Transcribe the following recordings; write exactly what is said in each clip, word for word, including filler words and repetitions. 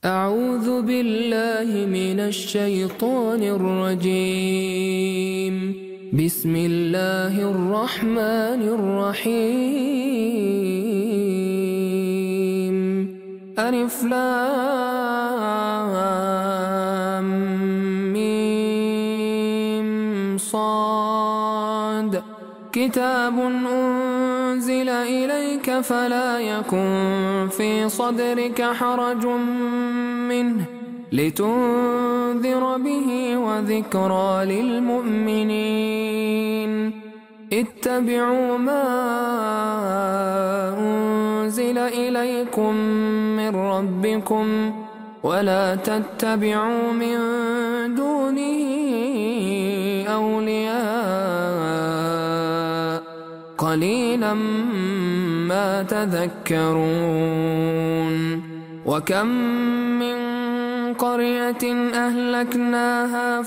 أعوذ بالله من الشيطان الرجيم. بسم الله الرحمن الرحيم. ألف لام ميم صاد. كتاب أنزل إليك فلا يكن في صدرك حرج منه لتنذر به وذكرى للمؤمنين. اتبعوا ما أنزل إليكم من ربكم ولا تتبعوا من دونه أولياء قليلا ما تذكرون. وكم من قرية أهلكناها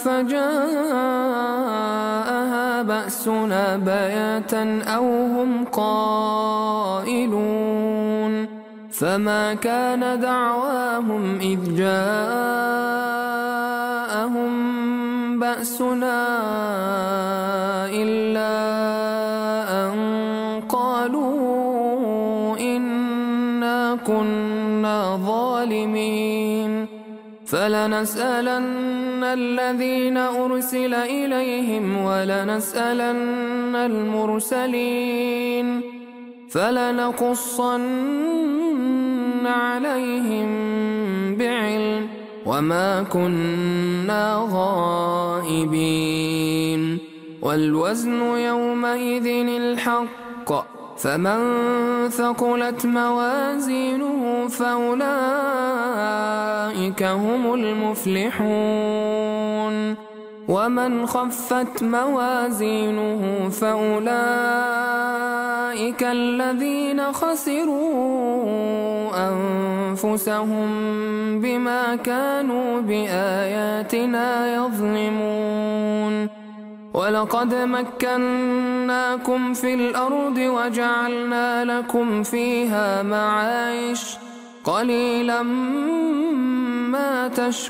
فجاءها بأسنا بياتا أو هم قائلون. فما كان دعواهم إذ جاءهم بأسنا إلا أن قالوا إنا كنا ظالمين. فلنسألن الذين أرسل إليهم ولنسألن المرسلين فلنقصن عليهم بعلم وما كنا غائبين. والوزن يومئذ الحق فمن ثقلت موازينه فأولئك هم المفلحون. ومن خفت موازينه فأولئك الذين خسروا أنفسهم بما كانوا بآياتنا يظلمون. ولقد مكناكم في الأرض وجعلنا لكم فيها معايش قليلا ما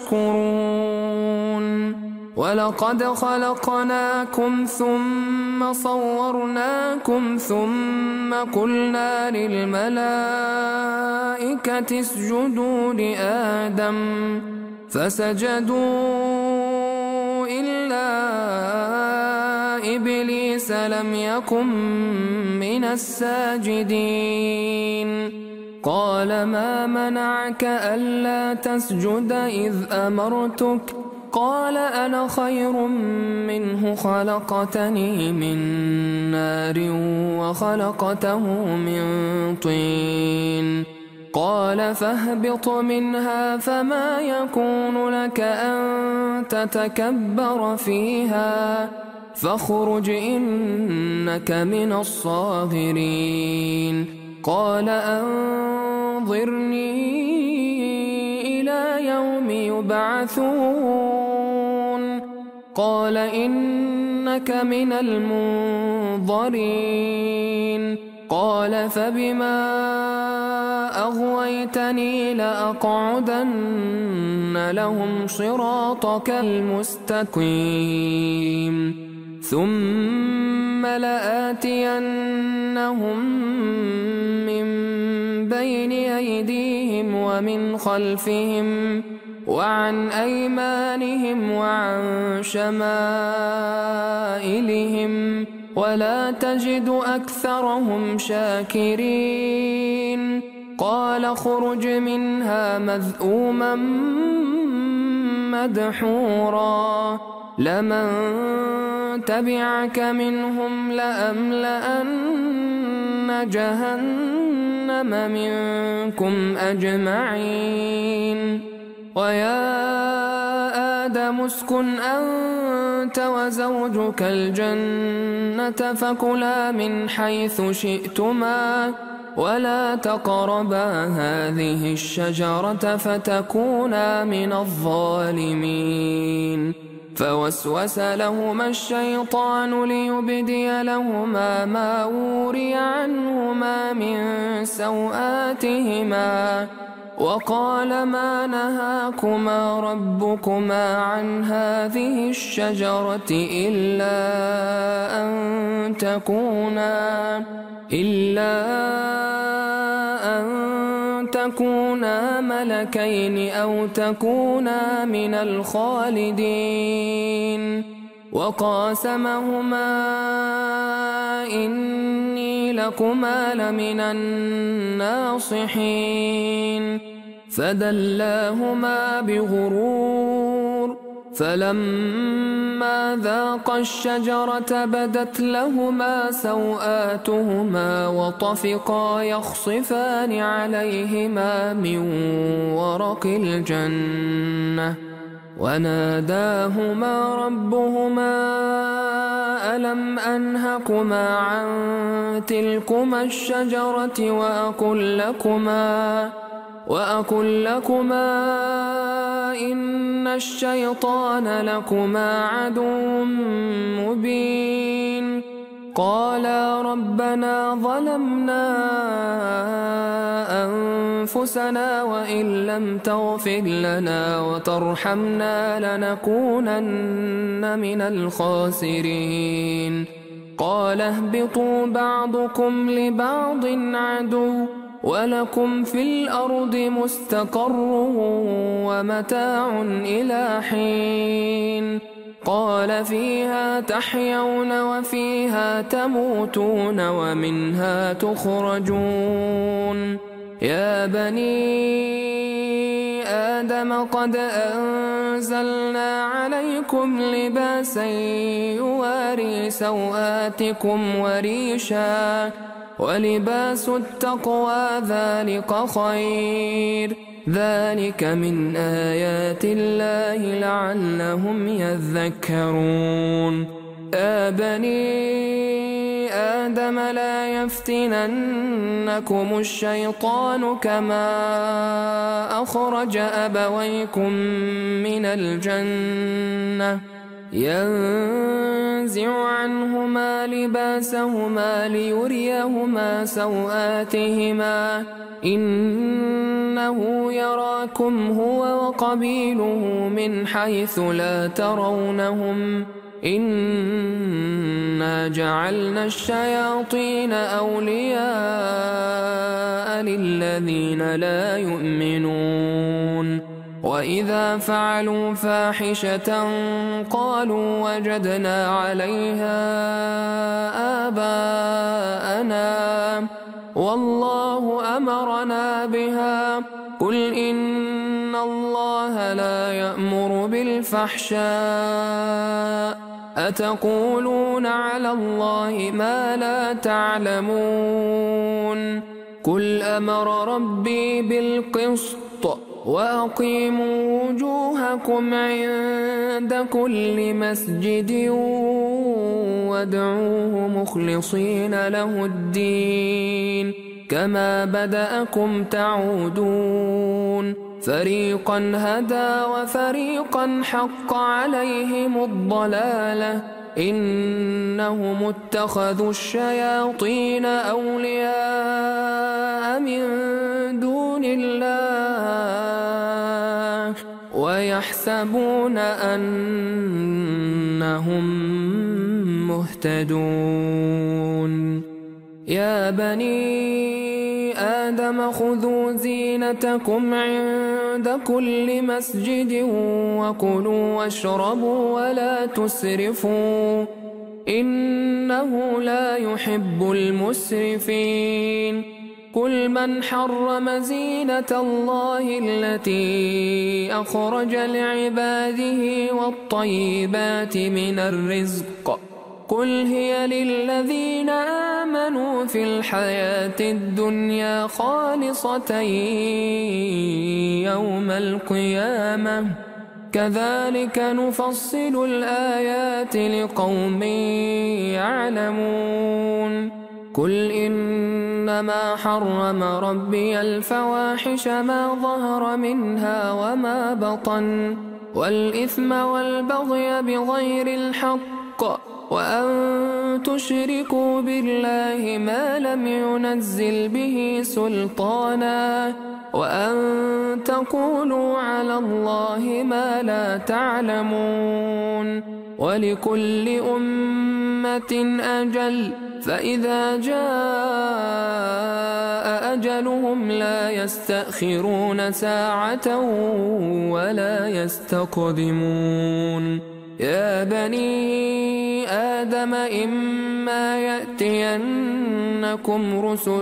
تشكرون. ولقد خلقناكم ثم صورناكم ثم قلنا للملائكة اسجدوا لآدم فسجدوا إلا إبليس لم يكن من الساجدين. قال ما منعك ألا تسجد إذ أمرتك؟ قال أنا خير منه خلقتني من نار وخلقته من طين. قال فاهبط منها فما يكون لك أن تتكبر فيها فاخرج إنك من الصاغرين. قال أنظرني إلى يوم يبعثون. قال إنك من المنظرين. قال فبما أغويتني لأقعدن لهم صراطك المستقيم ثم لآتينهم من بين أيديهم ومن خلفهم وعن أيمانهم وعن شمائلهم ولا تجد أكثرهم شاكرين. قال اخرج منها مذءوما مدحورا لمن تبعك منهم لأملأن جهنم منكم أجمعين. ويا آدم اسكن أنت وزوجك الجنة فكلا من حيث شئتما ولا تقربا هذه الشجرة فتكونا من الظالمين. فوسوس لهما الشيطان ليبدي لهما ما وري عنهما من سوآتهما وقال ما نهاكما ربكما عن هذه الشجرة إلا أن تكونا إلا أن تكونا ملكين أو تكونا من الخالدين وقاسمهما إني لكما لمن الناصحين فدلاهما بغرور فلما ذاقا الشجرة بدت لهما سوآتهما وطفقا يخصفان عليهما من ورق الجنة وناداهما ربهما ألم أنهكما عن تلكما الشجرة وأقل لكما وأقل لكما إن الشيطان لكما عدو مبين قالا ربنا ظلمنا أنفسنا وإن لم تغفر لنا وترحمنا لنكونن من الخاسرين قال اهبطوا بعضكم لبعض عدو ولكم في الأرض مستقر ومتاع إلى حين قال فيها تحيون وفيها تموتون ومنها تخرجون يا بني آدم قد أنزلنا عليكم لباسا يواري سوآتكم وريشا ولباس التقوى ذلك خير ذلك من آيات الله لعلهم يذكرون يا بني آدم لا يفتننكم الشيطان كما أخرج أبويكم من الجنة ينزع عنهما لباسهما ليريهما سوآتهما إنه يراكم هو وقبيله من حيث لا ترونهم إنا جعلنا الشياطين أولياء للذين لا يؤمنون وإذا فعلوا فاحشة قالوا وجدنا عليها آباءنا والله أمرنا بها قل إن الله لا يأمر بالفحشاء أتقولون على الله ما لا تعلمون قل أمر ربي بالقسط وأقيموا وجوهكم عند كل مسجد وادعوه مخلصين له الدين كما بدأكم تعودون فريقا هدى وفريقا حق عليهم الضلالة إنهم اتخذوا الشياطين أولياء من دون الله ويحسبون أنهم مهتدون يا بني آدم خذوا زينتكم عند كل مسجد وكلوا واشربوا ولا تسرفوا إنه لا يحب المسرفين قل من حرم زينة الله التي أخرج لعباده والطيبات من الرزق قل هي للذين آمنوا في الحياة الدنيا خالصة يوم القيامة كذلك نفصل الآيات لقوم يعلمون قل إنما حرم ربي الفواحش ما ظهر منها وما بطن والإثم والبغي بغير الحق وأن تشركوا بالله ما لم ينزل به سلطانا وأن تقولوا على الله ما لا تعلمون ولكل أمة أجل فإذا جاء أجلهم لا يستأخرون ساعة ولا يستقدمون يا بني آدم إما يأتينكم رسل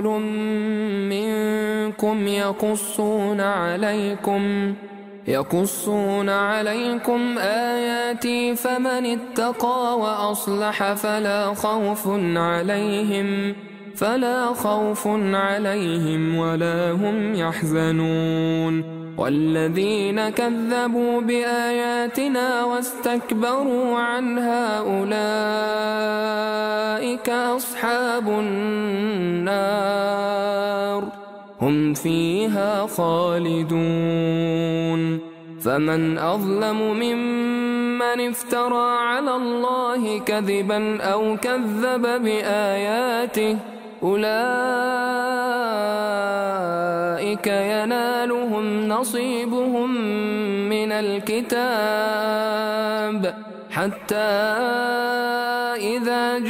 منكم يقصون عليكم يقصون عليكم آياتي فمن اتقى وأصلح فلا خوف عليهم فلا خوف عليهم ولا هم يحزنون والذين كذبوا بآياتنا واستكبروا عنها أولئك أصحاب النار هم فيها خالدون فمن أظلم ممن افترى على الله كذبا أو كذب بآياته أولئك ينالهم نصيبهم من الكتاب حتى إذا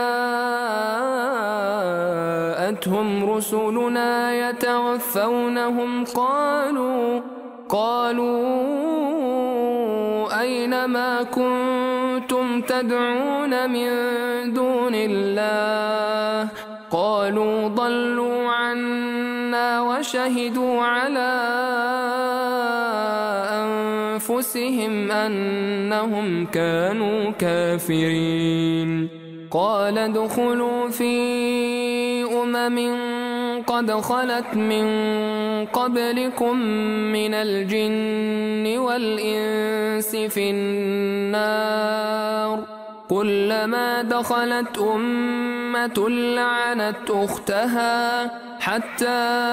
جاءتهم رسلنا يتوفونهم قالوا قالوا أين ما كنتم تدعون من دون الله قالوا ضلوا عنا وشهدوا على أنفسهم أنهم كانوا كافرين قال ادخلوا في أمم قد خلت من قبلكم من الجن والإنس في النار كلما دخلت أمة لعنت أختها حتى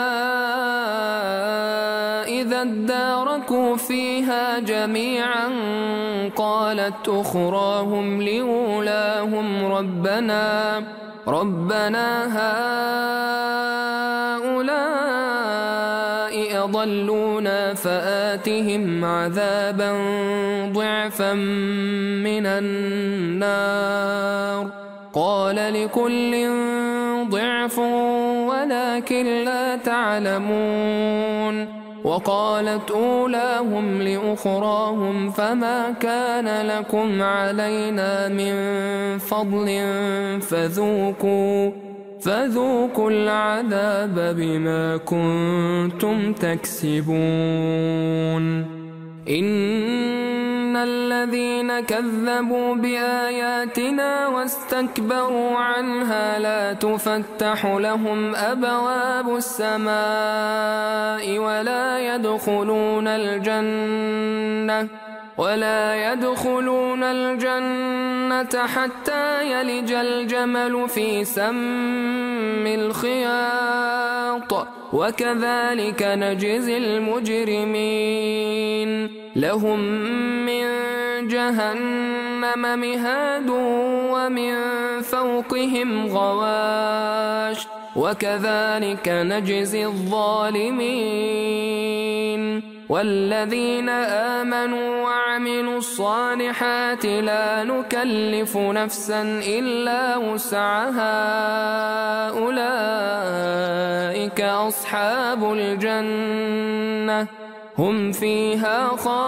إذا اداركوا فيها جميعا قالت أخراهم لأولاهم ربنا ربنا هؤلاء أضلونا فآتهم عذابا ضعفا من النار قال لكل ضعف ولكن لا تعلمون وقالت أولاهم لأخراهم فما كان لكم علينا من فضل فذوقوا فذوقوا العذاب بما كنتم تكسبون إن الذين كذبوا بآياتنا واستكبروا عنها لا تفتح لهم أبواب السماء ولا يدخلون الجنة ولا يدخلون الجنة حتى يلج الجمل في سم الخياط وكذلك نجزي المجرمين لهم من جهنم مهاد ومن فوقهم غواش وكذلك نجزي الظالمين والذين آمنوا وعملوا الصالحات لا نكلف نفسا إلا وسعها أولئك أصحاب الجنة هم فيها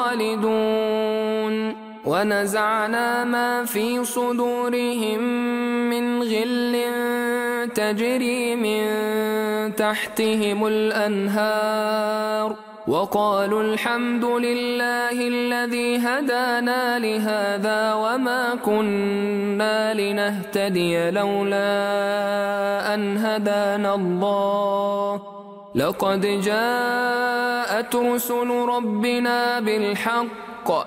خالدون ونزعنا ما في صدورهم من غل تجري من تحتهم الأنهار وقالوا الحمد لله الذي هدانا لهذا وما كنا لنهتدي لولا أن هدانا الله لقد جاءت رسل ربنا بالحق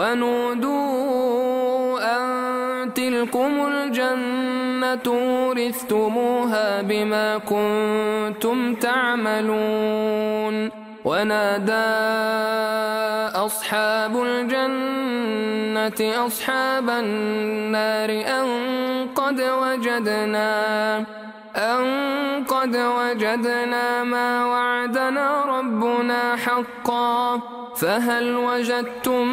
ونودوا أن تلكم الجنة ورثتموها بما كنتم تعملون ونادى أصحاب الجنة أصحاب النار أن قد وجدنا أن قد وجدنا ما وعدنا ربنا حقا فهل وجدتم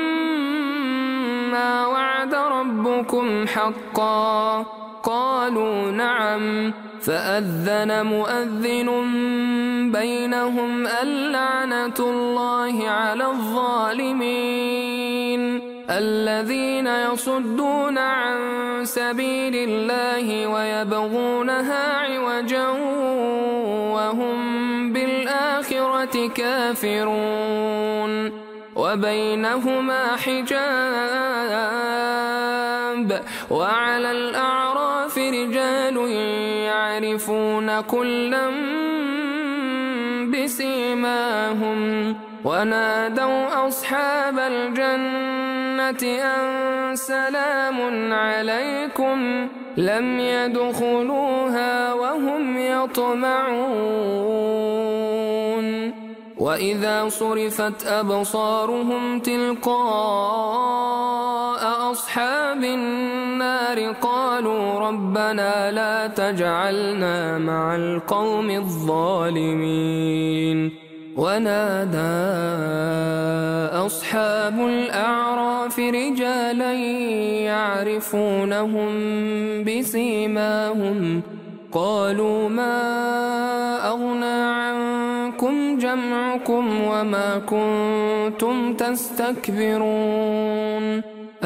ما وعد ربكم حقا قالوا نعم فأذن مؤذن بينهم اللعنة الله على الظالمين الذين يصدون عن سبيل الله ويبغونها عوجا وهم بالآخرة كافرون وبينهما حجاب وعلى الأعراف رجال يعرفون كلا بسيماهم ونادوا أصحاب الجنة أن سلام عليكم لم يدخلوها وهم يطمعون وإذا صرفت أبصارهم تلقاء أصحاب النار قالوا ربنا لا تجعلنا مع القوم الظالمين ونادى أصحاب الأعراف رجالا يعرفونهم بسيماهم قالوا ما أغنى عنكم جمعكم وما كنتم تستكبرون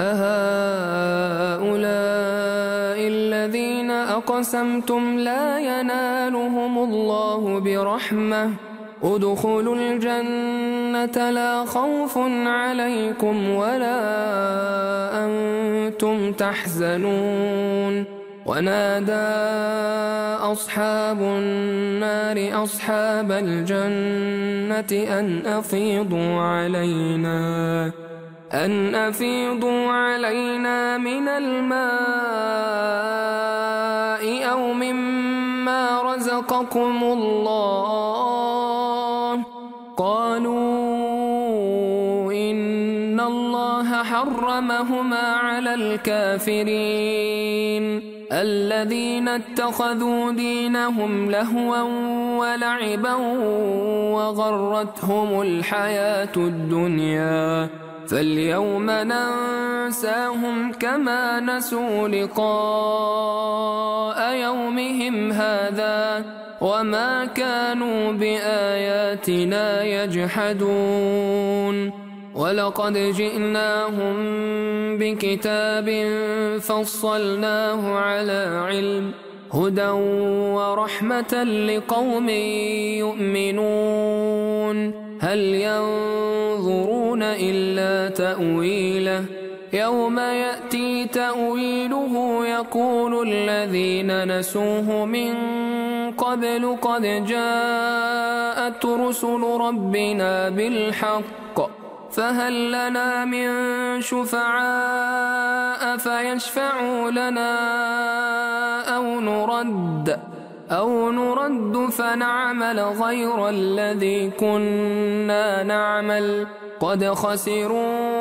أهؤلاء الذين أقسمتم لا ينالهم الله برحمة ادخلوا الجنة لا خوف عليكم ولا أنتم تحزنون ونادى أصحاب النار أصحاب الجنة أن أفيضوا علينا أن أفيضوا علينا من الماء أو مما رزقكم الله قالوا إن الله حرمهما على الكافرين الذين اتخذوا دينهم لهوا ولعبا وغرتهم الحياة الدنيا فاليوم ننساهم كما نسوا لقاء يومهم هذا وما كانوا بآياتنا يجحدون ولقد جئناهم بكتاب فصلناه على علم هدى ورحمة لقوم يؤمنون هل ينظرون إلا تأويله يوم يأتي تأويله يقول الذين نسوه من قبل قد جاءت رسل ربنا بالحق فهل لنا من شفعاء فيشفعوا لنا أو نرد أو نرد فنعمل غير الذي كنا نعمل قد خسروا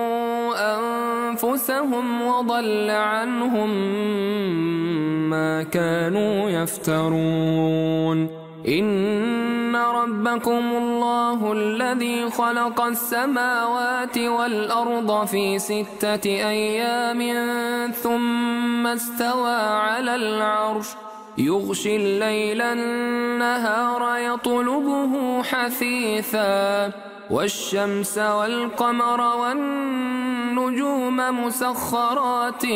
أنفسهم وضل عنهم ما كانوا يفترون إن ربكم الله الذي خلق السماوات والأرض في ستة أيام ثم استوى على العرش يغشي الليل النهار يطلبه حثيثا والشمس والقمر والنجوم مسخرات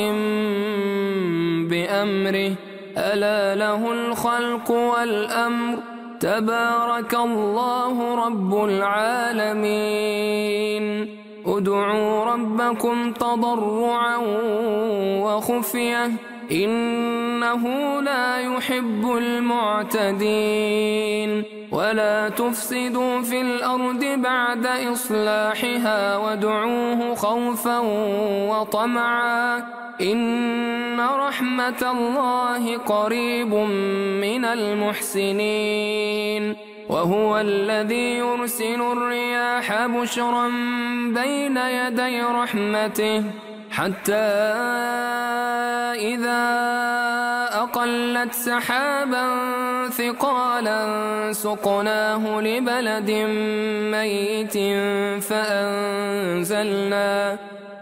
بأمره ألا له الخلق والأمر تبارك الله رب العالمين ادعوا ربكم تضرعا وخفية إنه لا يحب المعتدين ولا تفسدوا في الأرض بعد إصلاحها وادعوه خوفا وطمعا إن رحمة الله قريب من المحسنين وهو الذي يرسل الرياح بشرا بين يدي رحمته حتى إذا أقلت سحابا ثقالا سقناه لبلد ميت فأنزلنا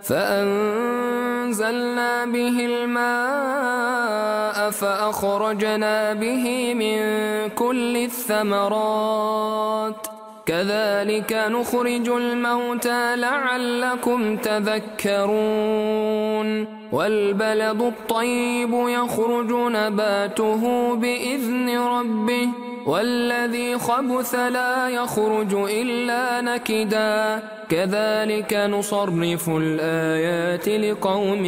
فأنزلنا به الماء فأخرجنا به من كل الثمرات كذلك نخرج الموتى لعلكم تذكرون والبلد الطيب يخرج نباته بإذن ربه والذي خبث لا يخرج إلا نكدا كذلك نصرف الآيات لقوم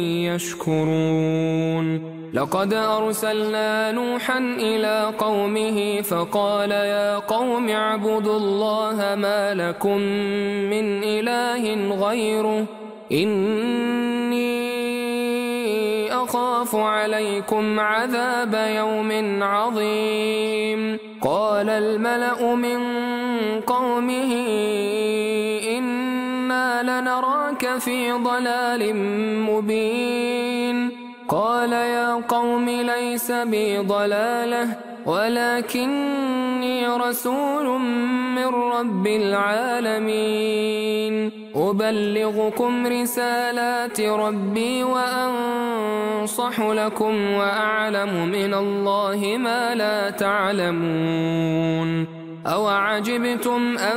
يشكرون لقد أرسلنا نوحا إلى قومه فقال يا قوم اعبدوا الله ما لكم من إله غيره إني أخاف عليكم عذاب يوم عظيم قال الملأ من قومه إنا لنراك في ضلال مبين قال يا قوم ليس بي ضلالة ولكني رسول من رب العالمين أبلغكم رسالات ربي وأنصح لكم وأعلم من الله ما لا تعلمون أوعجبتم أن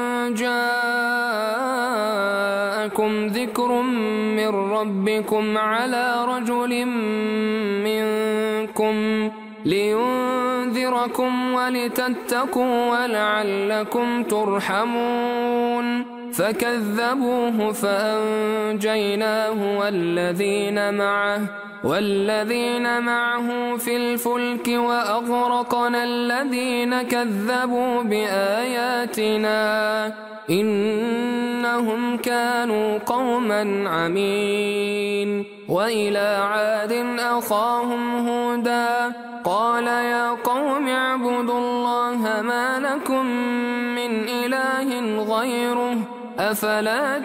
جاءكم ذكر من ربكم على رجل منكم لينذركم ولتتقوا ولعلكم ترحمون فكذبوه فأنجيناه والذين معه والذين معه في الفلك وأغرقنا الذين كذبوا بآياتنا إنهم كانوا قوما عمين وإلى عاد أخاهم هودا قال يا قوم اعبدوا الله ما لكم من إله غيره أفلا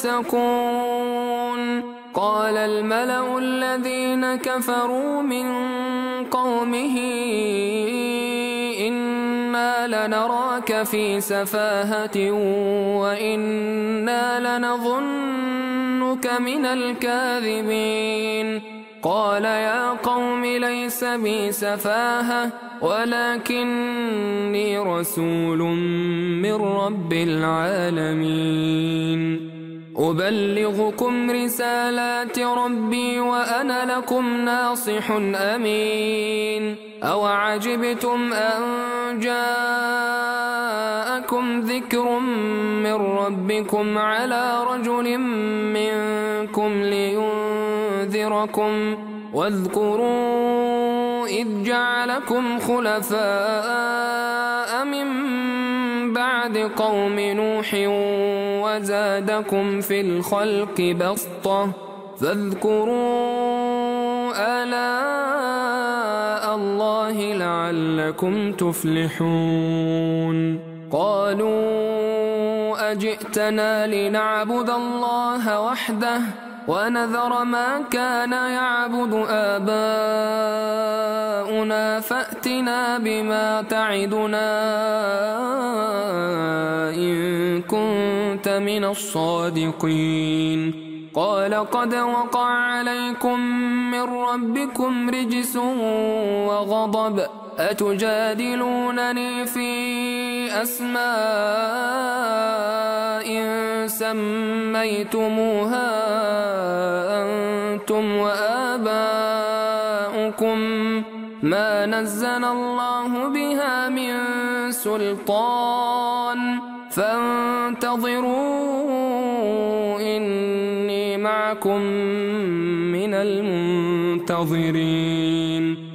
تتقون قال الملأ الذين كفروا من قومه إنا لنراك في سفاهة وإنا لنظنك من الكاذبين قال يا قوم ليس بي سفاهة ولكني رسول من رب العالمين أبلغكم رسالات ربي وأنا لكم ناصح أمين أوعجبتم أن جاءكم ذكر من ربكم على رجل منكم لينذركم واذكروا إذ جعلكم خلفاء من بعد قوم نوح وزادكم في الخلق بسطة فاذكروا آلاء الله لعلكم تفلحون قالوا أجئتنا لنعبد الله وحده ونذر ما كان يعبد آباؤنا فأتنا بما تعدنا إن كنت من الصادقين قال قد وقع عليكم من ربكم رجس وغضب أتجادلونني في أسماء سميتموها أنتم وآباؤكم ما نزل الله بها من سلطان فانتظروا إني معكم من المنتظرين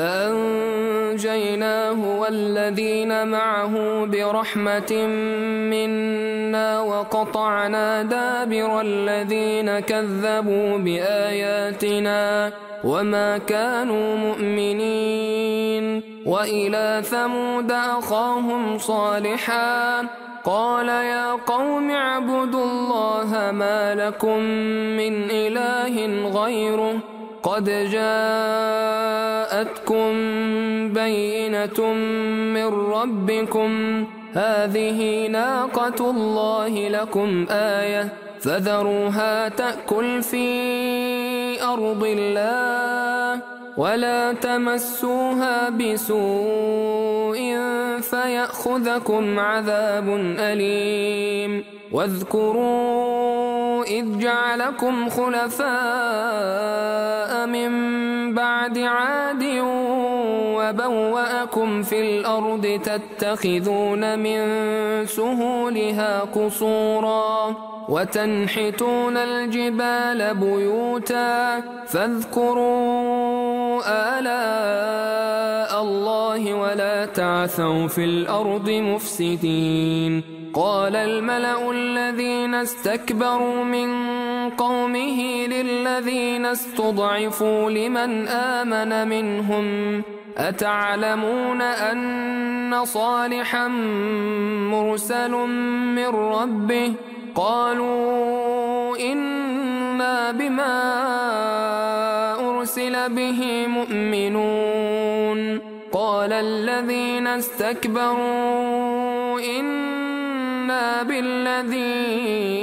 فأنجيناه والذين معه برحمة منا وقطعنا دابر الذين كذبوا بآياتنا وما كانوا مؤمنين وإلى ثمود أخاهم صالحا قال يا قوم اعبدوا الله ما لكم من إله غيره قد جاءتكم بينة من ربكم هذه ناقة الله لكم آية فذروها تأكل في أرض الله ولا تمسوها بسوء فيأخذكم عذاب أليم واذكروا إذ جعلكم خلفاء من بعد عاد وبوأكم في الأرض تتخذون من سهولها قصورا وتنحتون الجبال بيوتا فاذكروا آلاء الله ولا تعثوا في الأرض مفسدين قال الملأ الذين استكبروا من قومه للذين استضعفوا لمن آمن منهم أتعلمون أن صالحا مرسل من ربه قالوا إنا بما أرسل به مؤمنون قال الذين استكبروا إنا بالذي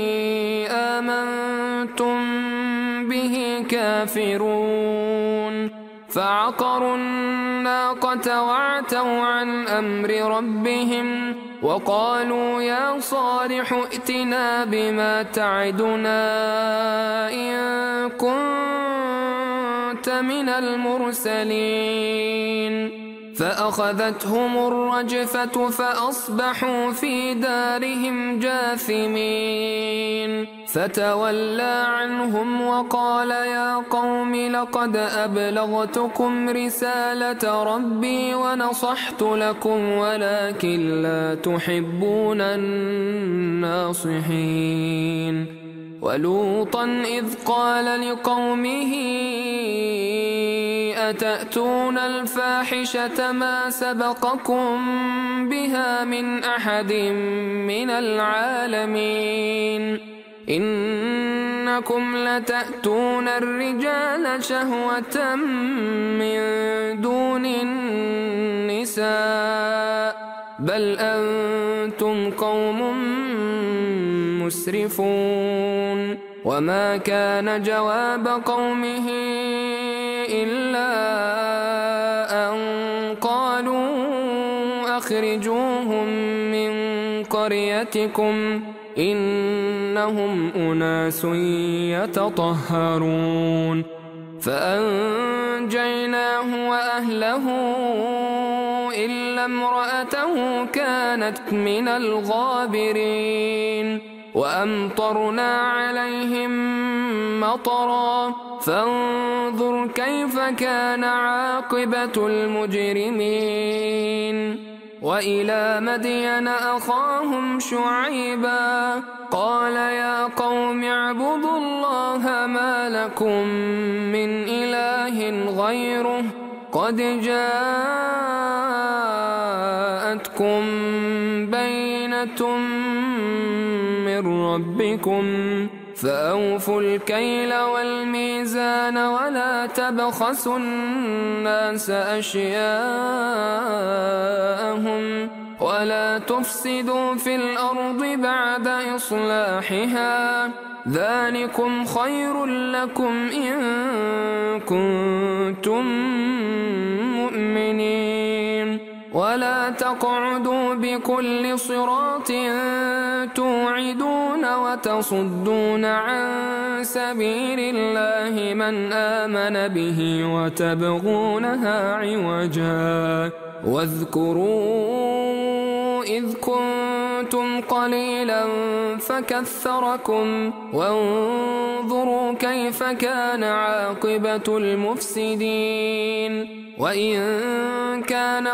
آمنتم به كافرون فعقروا الناقة وعتوا عن أمر ربهم وقالوا يا صالح ائتنا بما تعدنا إن كنت من المرسلين فأخذتهم الرجفة فأصبحوا في دارهم جاثمين فتولى عنهم وقال يا قوم لقد أبلغتكم رسالة ربي ونصحت لكم ولكن لا تحبون الناصحين ولوطا إذ قال لقومه أتأتون الفاحشة ما سبقكم بها من أحد من العالمين إنكم لتأتون الرجال شهوة من دون النساء بل أنتم قوم مسرفون وما كان جواب قومه إلا أن قالوا أخرجوهم من قريتكم إنهم أناس يتطهرون فأنجيناه وأهله إلا امرأته كانت من الغابرين وأمطرنا عليهم مطرا فانظر كيف كان عاقبة المجرمين وإلى مدين أخاهم شعيبا قال يا قوم اعبدوا الله ما لكم من إله غيره قد جاءتكم بينة من ربكم فأوفوا الكيل والميزان ولا تبخسوا الناس أشياءهم ولا تفسدوا في الأرض بعد إصلاحها ذلكم خير لكم إن كنتم مؤمنين ولا تقعدوا بكل صراط توعدون وتصدون عن سبيل الله من آمن به وتبغونها عوجا واذكروا إذ كنتم قليلا فكثركم وانظروا كيف كان عاقبة المفسدين وإن كان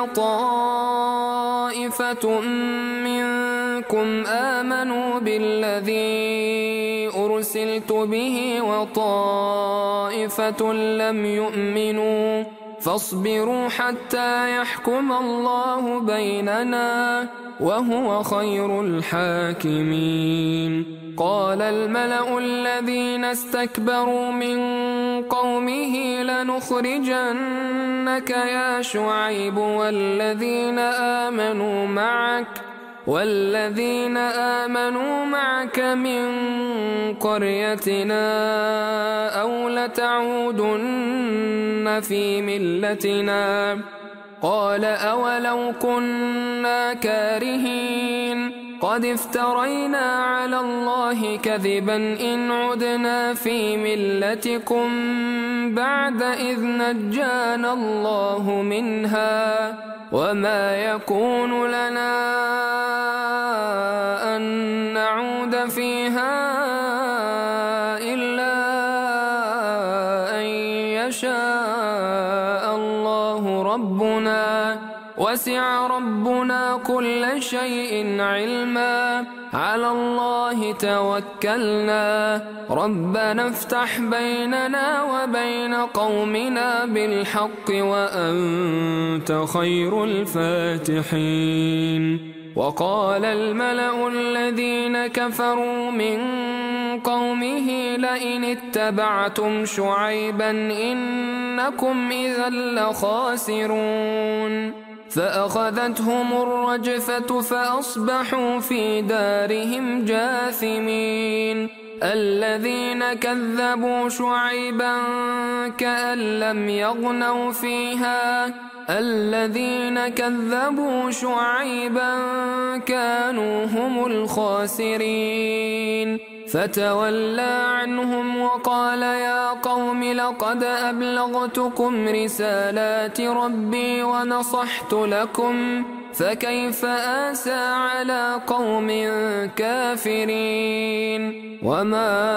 طائفة منكم آمنوا بالذي أرسلت به وطائفة لم يؤمنوا فاصبروا حتى يحكم الله بيننا وهو خير الحاكمين. قال الملأ الذين استكبروا من قومه لنخرجنك يا شعيب والذين آمنوا معك والذين آمنوا معك من قريتنا أو لتعودن في ملتنا. قال أولو كنا كارهين قد افترينا على الله كذبا إن عدنا في ملتكم بعد إذ نجانا الله منها وما يكون لنا أن نعود فيها إلا أن يشاء الله ربنا وسع ربنا كل شيء علما على الله توكلنا ربنا افتح بيننا وبين قومنا بالحق وأنت خير الفاتحين. وقال الملأ الذين كفروا من قومه لئن اتبعتم شعيبا إنكم إذا لخاسرون. فأخذتهم الرجفة فأصبحوا في دارهم جاثمين. الذين كذبوا شعيبا كأن لم يغنوا فيها الذين كذبوا شعيبا كانوا هم الخاسرين. فتولى عنهم وقال يا قوم لقد أبلغتكم رسالات ربي ونصحت لكم فكيف آسى على قوم كافرين. وما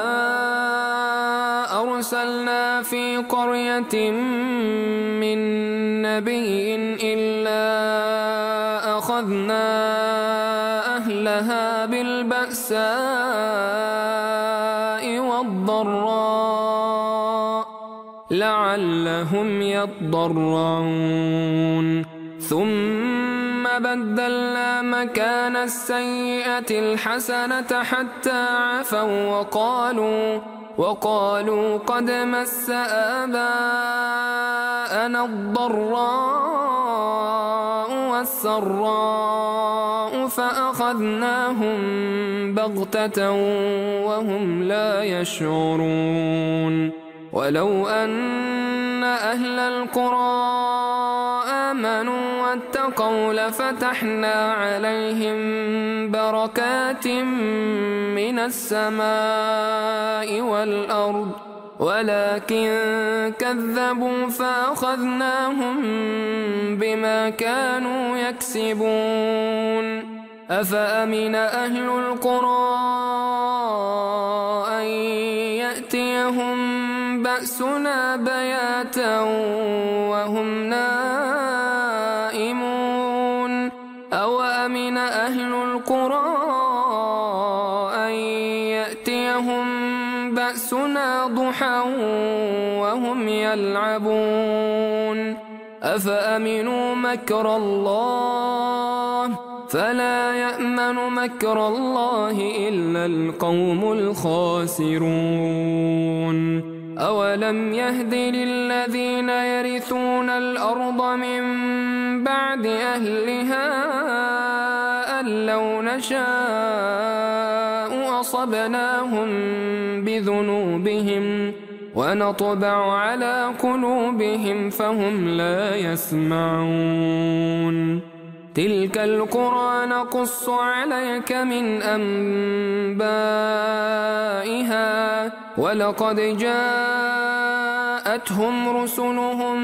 أرسلنا في قرية من نبي إلا أخذنا أهلها بالبأساء والضراء لعلهم يضرعون. ثم بدلنا مكان السيئة الحسنة حتى عفوا وقالوا وقالوا قد مس آباءنا الضراء والسراء فأخذناهم بغتة وهم لا يشعرون. ولو أن أهل القرى آمنوا واتقوا لفتحنا عليهم بركات من السماء والأرض ولكن كذبوا فأخذناهم بما كانوا يكسبون. أفأمن أهل القرى أن يأتيهم بأسنا بياتا وهم نائمون أو أمن أهل القرى أن يأتيهم بأسنا ضحى وهم يلعبون. أفأمنوا مكر الله فلا يأمن مكر الله إلا القوم الخاسرون. أولم يهد للذين يرثون الأرض من بعد أهلها أن لو نشاء أصبناهم بذنوبهم ونطبع على قلوبهم فهم لا يسمعون. تلك القرى نقص عليك من أنبائها ولقد جاءتهم رسلهم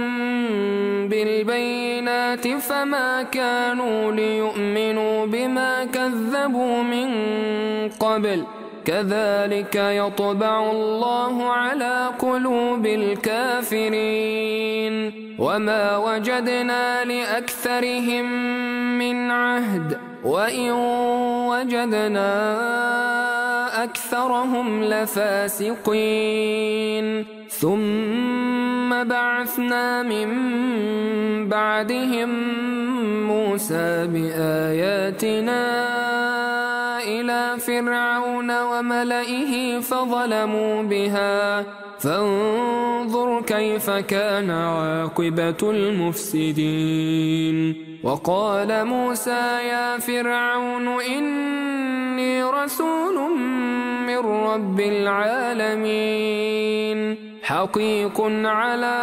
بالبينات فما كانوا ليؤمنوا بما كذبوا من قبل كذلك يطبع الله على قلوب الكافرين. وما وجدنا لأكثرهم من عهد وإن وجدنا أكثرهم لفاسقين. ثم بعثنا من بعدهم موسى بآياتنا إلى فرعون وملئه فظلموا بها فانظر كيف كان عاقبة المفسدين. وقال موسى يا فرعون إني رسول من رب العالمين حقيق على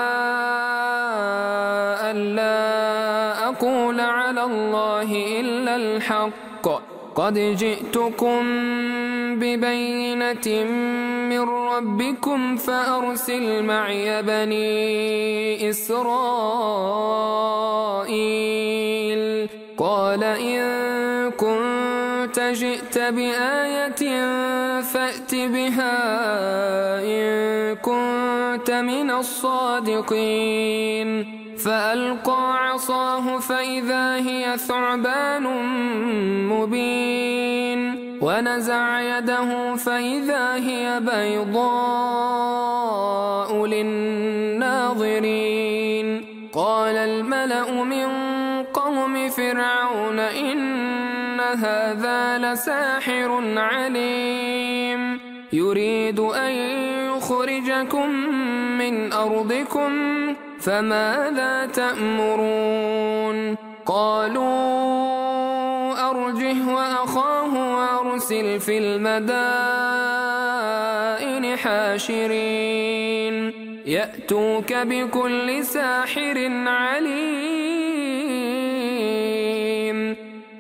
ألا أقول على الله إلا الحق قد جئتكم ببينة من ربكم فأرسل معي بني إسرائيل. قال إن كنت جئت بآية فأت بها إن كنت من الصادقين. فألقى عصاه فإذا هي ثعبان مبين ونزع يده فإذا هي بيضاء للناظرين. قال الملأ من قوم فرعون إن هذا لساحر عليم يريد أن يخرجكم من أرضكم فماذا تأمرون؟ قالوا أرجه وأخاه وأرسل في المدائن حاشرين يأتوك بكل ساحر عليم.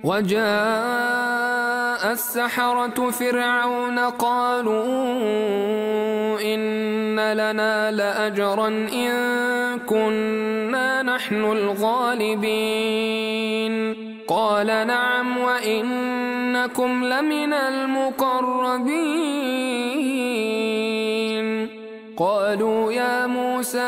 وجاء السحرة فرعون قالوا إن لنا لأجرا إن كنا نحن الغالبين. قال نعم وإنكم لمن المقربين. قالوا يا موسى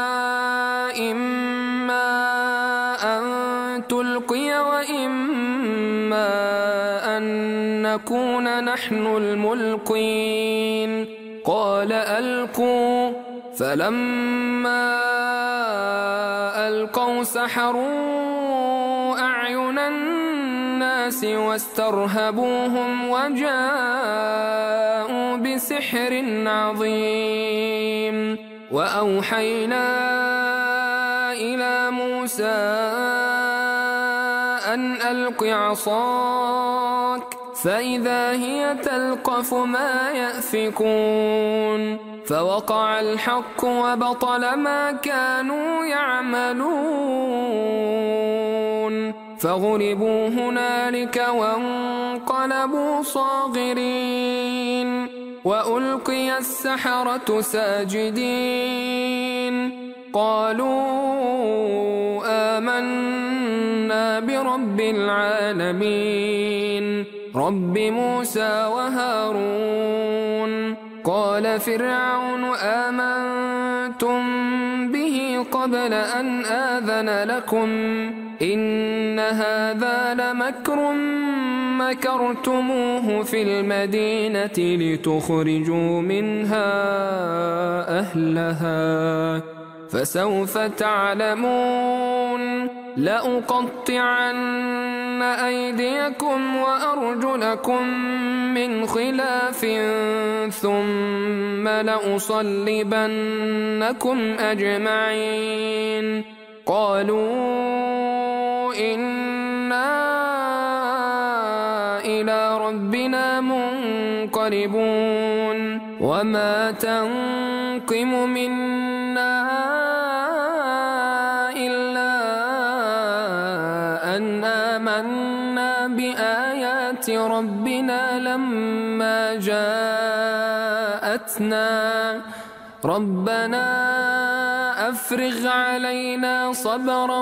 إما أن تلقي وإما أن نكون نحن الملقين. قال ألقوا. فلما ألقوا سحروا أعين الناس واسترهبوهم وجاءوا بسحر عظيم. وأوحينا إلى موسى أن ألق عصاك فإذا هي تلقف ما يأفكون. فوقع الحق وبطل ما كانوا يعملون فغلبوا هنالك وانقلبوا صاغرين. وألقي السحرة ساجدين قالوا آمنا برب العالمين رب موسى وهارون. قال فرعون آمنتم به قبل أن آذن لكم إن هذا لمكر مكرتموه في المدينة لتخرجوا منها أهلها فسوف تعلمون. لأقطعن أيديكم وأرجلكم من خلاف ثم لأصلبنكم أجمعين. قالوا إنا إلى ربنا منقلبون وما تنقم منا إلا أن آمنا بآيات ربنا لما جاءتنا ربنا أفرغ علينا صبرا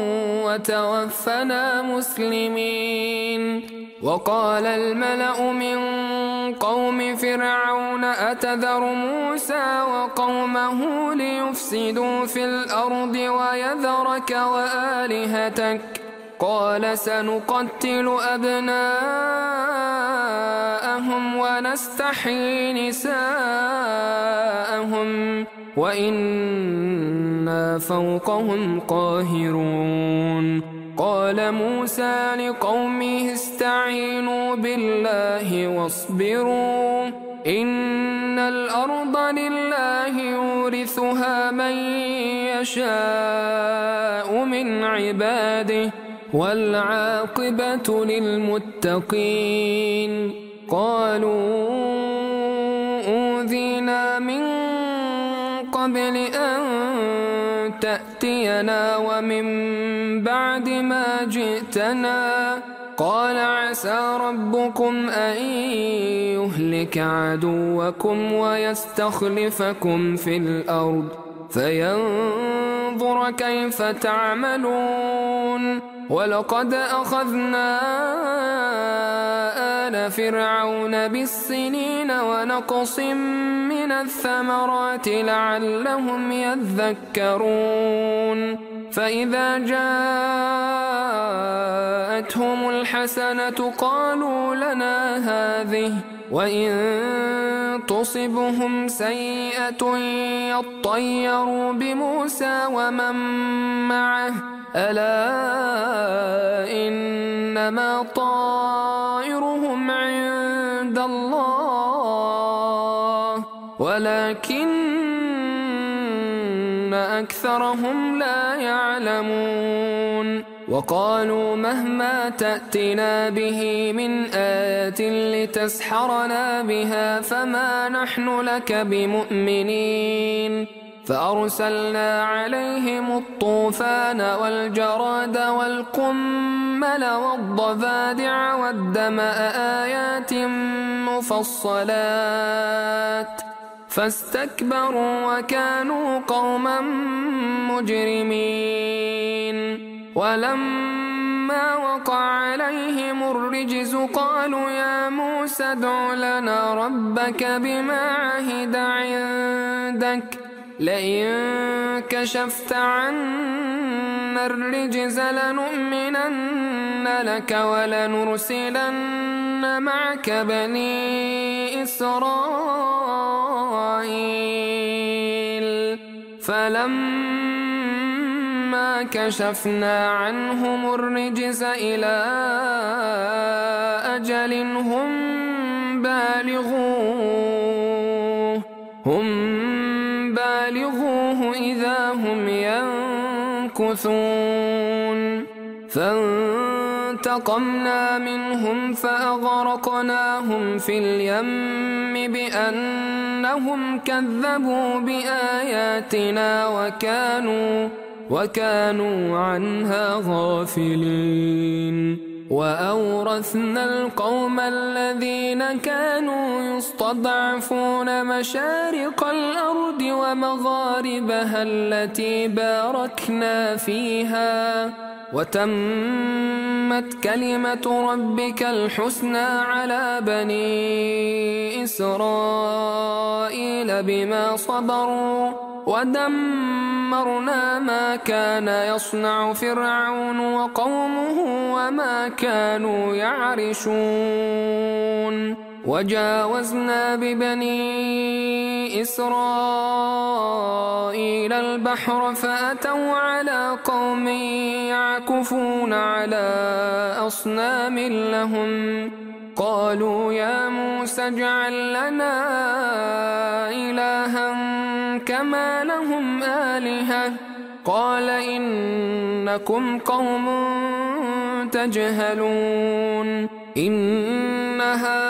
وتوفنا مسلمين. وقال الملأ من قوم فرعون أتذر موسى وقومه ليفسدوا في الأرض ويذرك وآلهتك قال سنقتل أبناءهم ونستحيي نساءهم وإنا فوقهم قاهرون. قال موسى لقومه استعينوا بالله واصبروا إن الأرض لله يورثها من يشاء من عباده والعاقبة للمتقين. قالوا أوذينا من قبل أن تأتينا ومن بعد ما جئتنا قال عسى ربكم أن يهلك عدوكم ويستخلفكم في الأرض فينظر كيف تعملون. ولقد أخذنا آل فرعون بالسنين ونقص من الثمرات لعلهم يذكرون. فإذا جاءتهم الحسنة قالوا لنا هذه وإن تصبهم سيئة يطيروا بموسى ومن معه ألا إنما طائرهم عند الله ولكن أكثرهم لا يعلمون. وقالوا مهما تأتنا به من آية لتسحرنا بها فما نحن لك بمؤمنين. فأرسلنا عليهم الطوفان والجراد والقمل والضفادع والدم آيات مفصلات فاستكبروا وكانوا قوما مجرمين. ولما وقع عليهم الرجز قالوا يا موسى ادع لنا ربك بما عهد عندك لئن كشفت عنا الرجز لنؤمنن لك ولنرسلن معك بني إسرائيل. فلما كشفنا عنهم الرجز إلى أجل هم بالغوه هم بالغوه إذا هم ينكثون. فانتقمنا منهم فأغرقناهم في اليم بأنهم كذبوا بآياتنا وكانوا وكانوا عنها غافلين. وأورثنا القوم الذين كانوا يستضعفون مشارق الأرض ومغاربها التي باركنا فيها وتمت كلمة ربك الحسنى على بني إسرائيل بما صبروا ودمرنا ما كان يصنع فرعون وقومه وما كانوا يعرشون. وجاوزنا ببني إسرائيل البحر فأتوا على قوم يعكفون على أصنام لهم قالوا يا موسى اجعل لنا إلها كما لهم آلهة قال إنكم قوم تجهلون. إن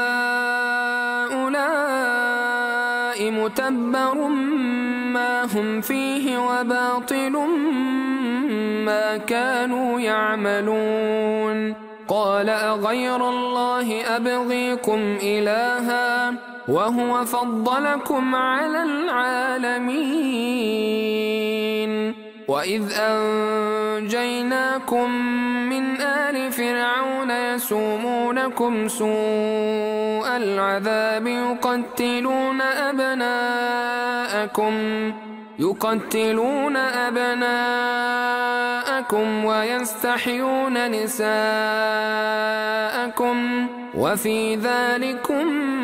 هؤلاء متبر ما هم فيه وباطل ما كانوا يعملون. قال أغير الله أبغيكم إلها وهو فضلكم على العالمين. وإذ أنجيناكم من آل فرعون يسومونكم سوء العذاب يقتلون أبناءكم يقتلون أبناءكم ويستحيون نساءكم وفي ذلكم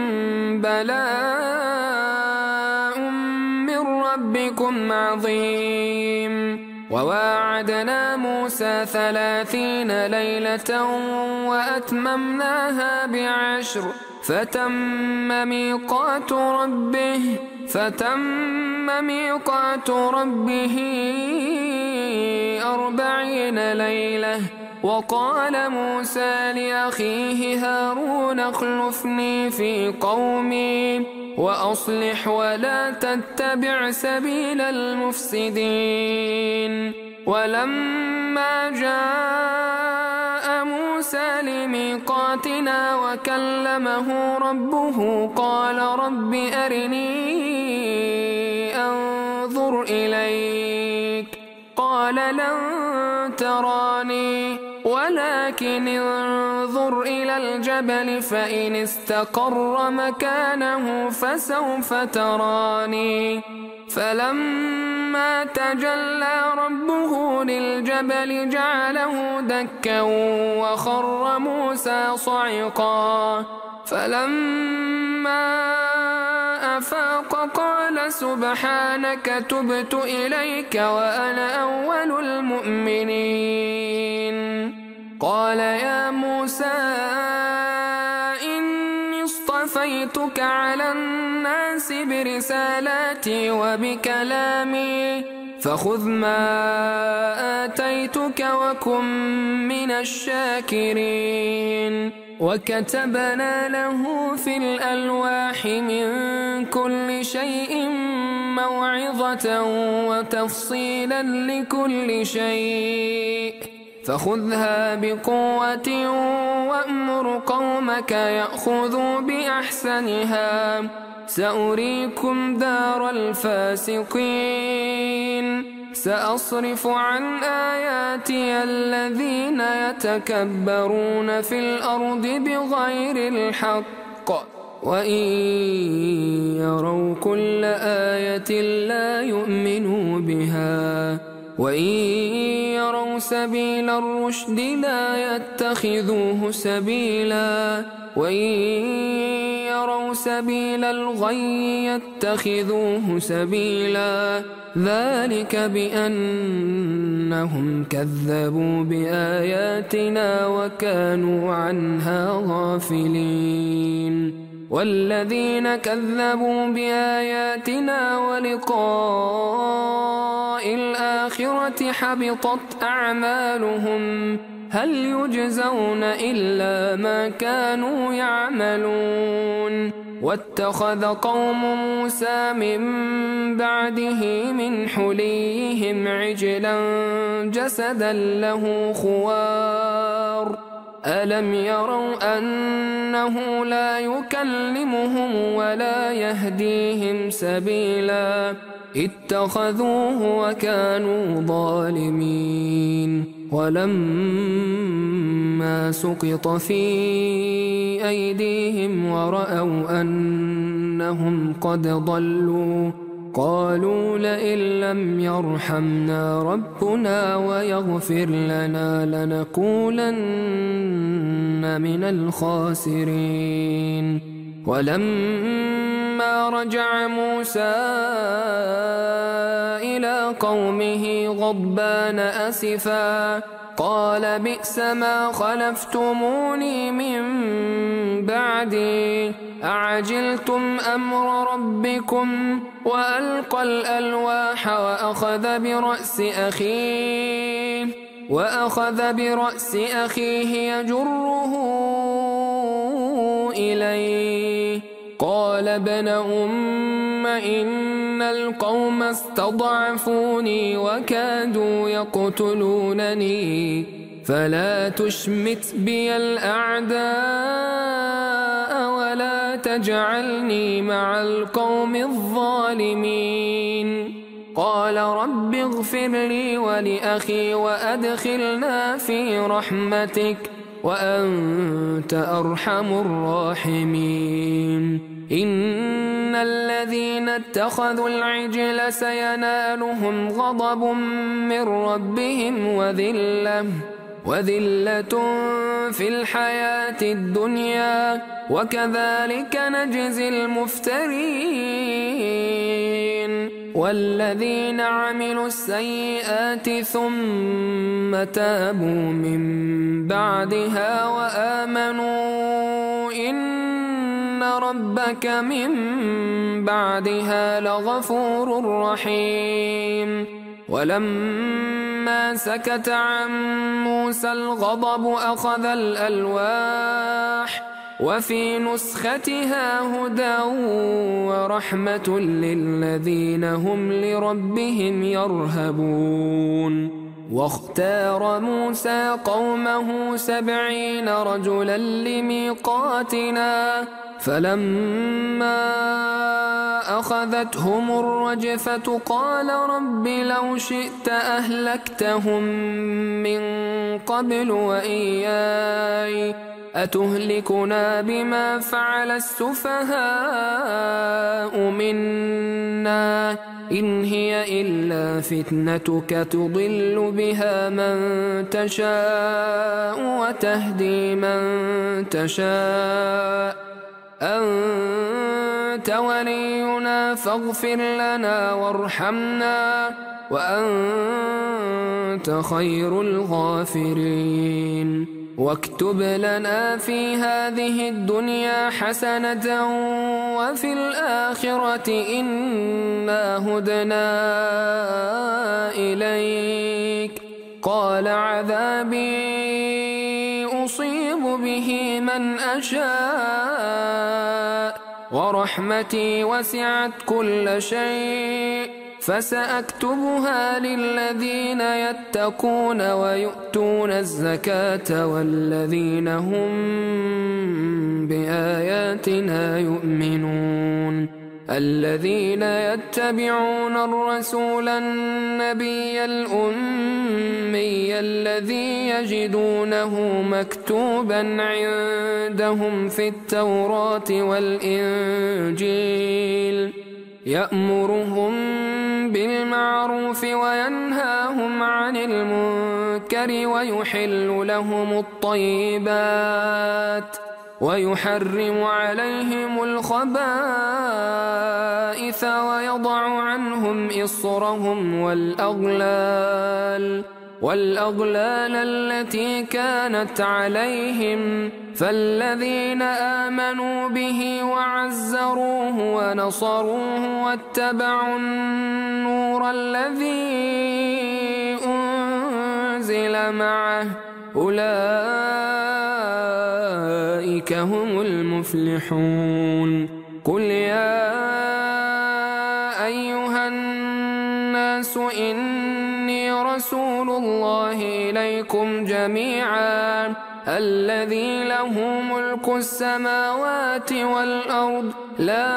بلاء من ربكم عظيم. وواعدنا موسى ثلاثين ليلة وأتممناها بعشر فتم ميقات ربه فتم ميقات ربه أربعين ليلة. وقال موسى لأخيه هارون اخلفني في قومي وأصلح ولا تتبع سبيل المفسدين. ولما جاء موسى لميقاتنا وكلمه ربه قال رب أرني أنظر إليك قال لن تراني ولكن انظر إلى الجبل فإن استقر مكانه فسوف تراني. فلما تجلى ربه للجبل جعله دكا وخر موسى صعقا. فلما أفاق قال سبحانك تبت إليك وأنا أول المؤمنين. قال يا موسى إني اصطفيتك على الناس برسالاتي وبكلامي فخذ ما آتيتك وكن من الشاكرين. وكتبنا له في الألواح من كل شيء موعظة وتفصيلا لكل شيء فخذها بقوة وأمر قومك يأخذوا بأحسنها سأريكم دار الفاسقين. سأصرف عن آياتي الذين يتكبرون في الأرض بغير الحق وإن يروا كل آية لا يؤمنوا بها وإن يروا سبيل الرشد لا يتخذوه سبيلا وإن يروا سبيل الغي يتخذوه سبيلا. ذلك بأنهم كذبوا بآياتنا وكانوا عنها غافلين. والذين كذبوا بآياتنا ولقاء الآخرة حبطت أعمالهم هل يجزون إلا ما كانوا يعملون. واتخذ قوم موسى من بعده من حليهم عجلا جسدا له خوار ألم يروا أنه لا يكلمهم ولا يهديهم سبيلا اتخذوه وكانوا ظالمين. ولما سقط في أيديهم ورأوا أنهم قد ضلوا قالوا لئن لم يرحمنا ربنا ويغفر لنا لنكونن من الخاسرين. ولما رجع موسى إلى قومه غضبان أسفا قال بئس ما خلفتموني من بعدي أعجلتم أمر ربكم. وألقى الألواح وأخذ برأس أخيه وأخذ برأس أخيه يجره إليه قال ابن أم إن القوم استضعفوني وكادوا يقتلونني فلا تشمت بي الأعداء ولا تجعلني مع القوم الظالمين. قال رب اغفر لي ولأخي وأدخلنا في رحمتك وأنت أرحم الراحمين. إن الذين اتخذوا العجل سينالهم غضب من ربهم وذلة وذلة في الحياة الدنيا وكذلك نجزي المفترين. والذين عملوا السيئات ثم تابوا من بعدها وآمنوا إن ربك من بعدها لغفور رحيم. ولما سكت عن موسى الغضب أخذ الألواح وفي نسختها هدى ورحمة للذين هم لربهم يرهبون. واختار موسى قومه سبعين رجلا لميقاتنا فلما أخذتهم الرجفة قال رب لو شئت أهلكتهم من قبل وإياي أتهلكنا بما فعل السفهاء منا إن هي إلا فتنتك تضل بها من تشاء وتهدي من تشاء أنت ولينا فاغفر لنا وارحمنا وأنت خير الغافرين. واكتب لنا في هذه الدنيا حسنة وفي الآخرة إنا هدنا إليك. قال عذابي أصيب به من أشاء ورحمتي وسعت كل شيء فسأكتبها للذين يتقون ويؤتون الزكاة والذين هم بآياتنا يؤمنون. الذين يتبعون الرسول النبي الأمي الذي يجدونه مكتوبا عندهم في التوراة والإنجيل يأمرهم بالمعروف وينهاهم عن المنكر ويحل لهم الطيبات ويحرم عليهم الخبائث ويضع عنهم إصرهم والأغلال والأغلال التي كانت عليهم فالذين آمنوا به وعزروه ونصروه واتبعوا النور الذي أنزل معه أولئك هم المفلحون. قل يا أيها الناس إني رسول الله إليكم جميعا الذي له ملك السماوات والأرض لا